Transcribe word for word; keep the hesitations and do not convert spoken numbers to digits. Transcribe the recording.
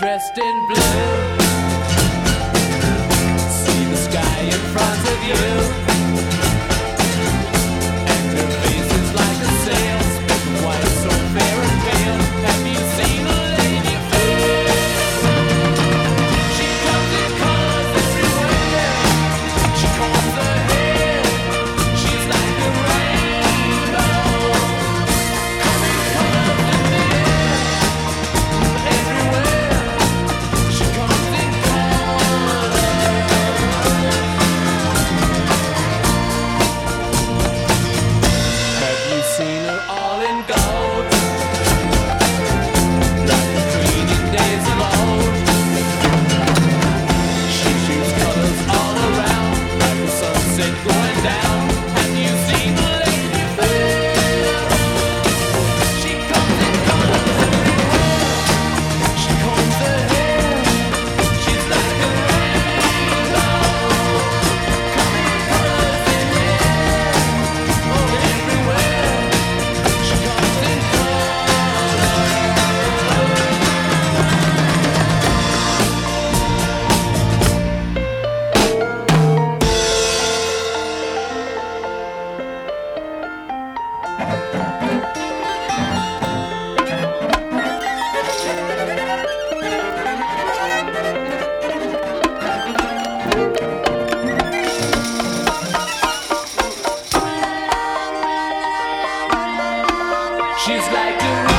dressed in blue. See the sky in front of you, and her face is like a sail, spoken white, so fair and pale. Have you seen a lady fair? She comes in colors everywhere. She combs her hair. She's like a rainbow, coming colors in the air. Everywhere she comes in colors. Have you seen her all in gold, like the queen in days of old? She shoots colors all around, like the sunset going down. Have you seen the lady fair? She comes in colors everywhere. She combs her hair. She's like a rainbow, coming colors in the air. Oh, everywhere she comes in She's like a